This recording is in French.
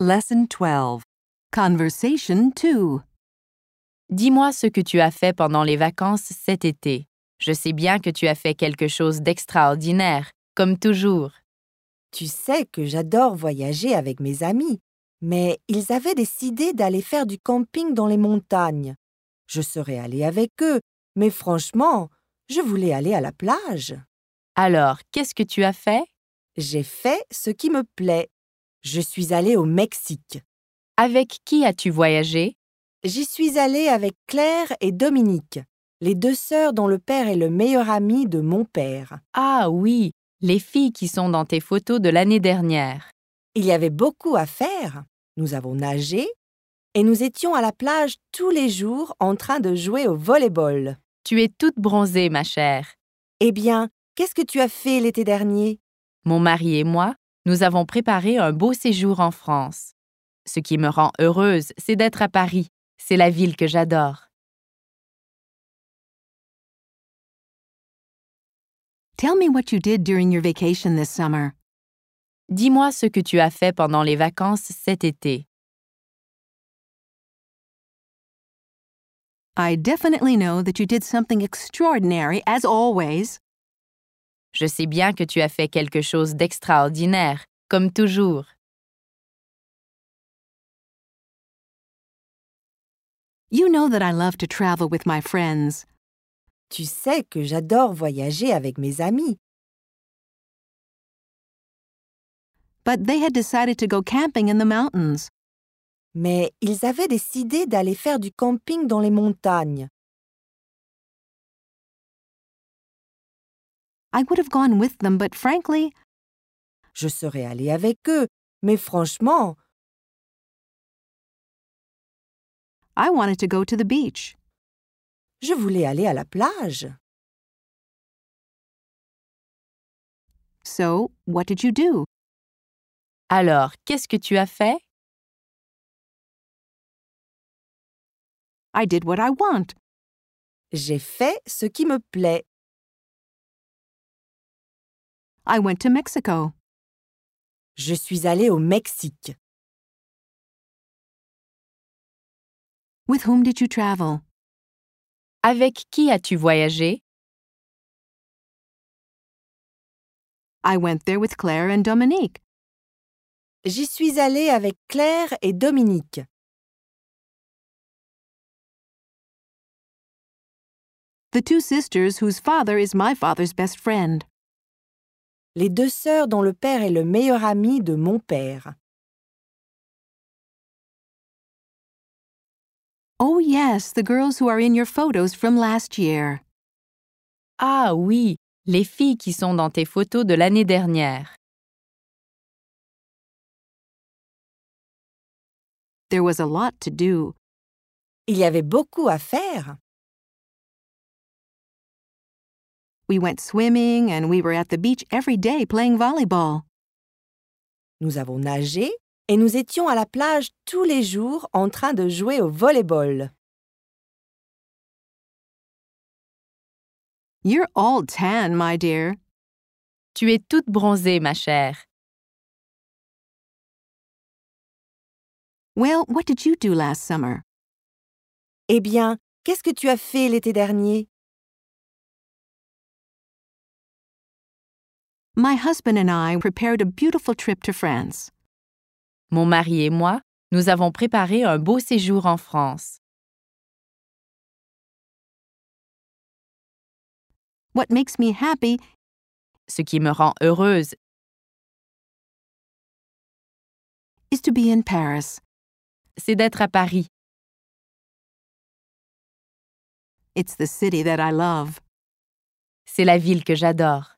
Lesson 12. Conversation 2. Dis-moi ce que tu as fait pendant les vacances cet été. Je sais bien que tu as fait quelque chose d'extraordinaire, comme toujours. Tu sais que j'adore voyager avec mes amis, mais ils avaient décidé d'aller faire du camping dans les montagnes. Je serais allée avec eux, mais franchement, je voulais aller à la plage. Alors, qu'est-ce que tu as fait? J'ai fait ce qui me plaît. Je suis allée au Mexique. Avec qui as-tu voyagé? J'y suis allée avec Claire et Dominique, les deux sœurs dont le père est le meilleur ami de mon père. Ah oui, les filles qui sont dans tes photos de l'année dernière. Il y avait beaucoup à faire. Nous avons nagé et nous étions à la plage tous les jours en train de jouer au volley-ball. Tu es toute bronzée, ma chère. Eh bien, qu'est-ce que tu as fait l'été dernier? Mon mari et moi, nous avons préparé un beau séjour en France. Ce qui me rend heureuse, c'est d'être à Paris. C'est la ville que j'adore. Tell me what you did during your vacation this summer. Dis-moi ce que tu as fait pendant les vacances cet été. I definitely know that you did something extraordinary, as always. Je sais bien que tu as fait quelque chose d'extraordinaire, comme toujours. You know that I love to travel with my friends. Tu sais que j'adore voyager avec mes amis. But they had decided to go camping in the mountains. Mais ils avaient décidé d'aller faire du camping dans les montagnes. I would have gone with them, but frankly, Je serais allée avec eux, mais franchement, I wanted to go to the beach. je voulais aller à la plage. So, what did you do? Alors, qu'est-ce que tu as fait? I did what I want. J'ai fait ce qui me plaît. I went to Mexico. Je suis allée au Mexique. With whom did you travel? Avec qui as-tu voyagé? I went there with Claire and Dominique. J'y suis allée avec Claire et Dominique. The two sisters whose father is my father's best friend. Les deux sœurs dont le père est le meilleur ami de mon père. Oh yes, the girls who are in your photos from last year. Ah oui, les filles qui sont dans tes photos de l'année dernière. There was a lot to do. Il y avait beaucoup à faire. We went swimming and we were at the beach every day playing volleyball. Nous avons nagé et nous étions à la plage tous les jours en train de jouer au volley-ball. You're all tan, my dear. Tu es toute bronzée, ma chère. Well, what did you do last summer? Eh bien, qu'est-ce que tu as fait l'été dernier? My husband and I prepared a beautiful trip to France. Mon mari et moi, nous avons préparé un beau séjour en France. What makes me happy Ce qui me rend heureuse, is to be in Paris. c'est d'être à Paris. It's the city that I love. C'est la ville que j'adore.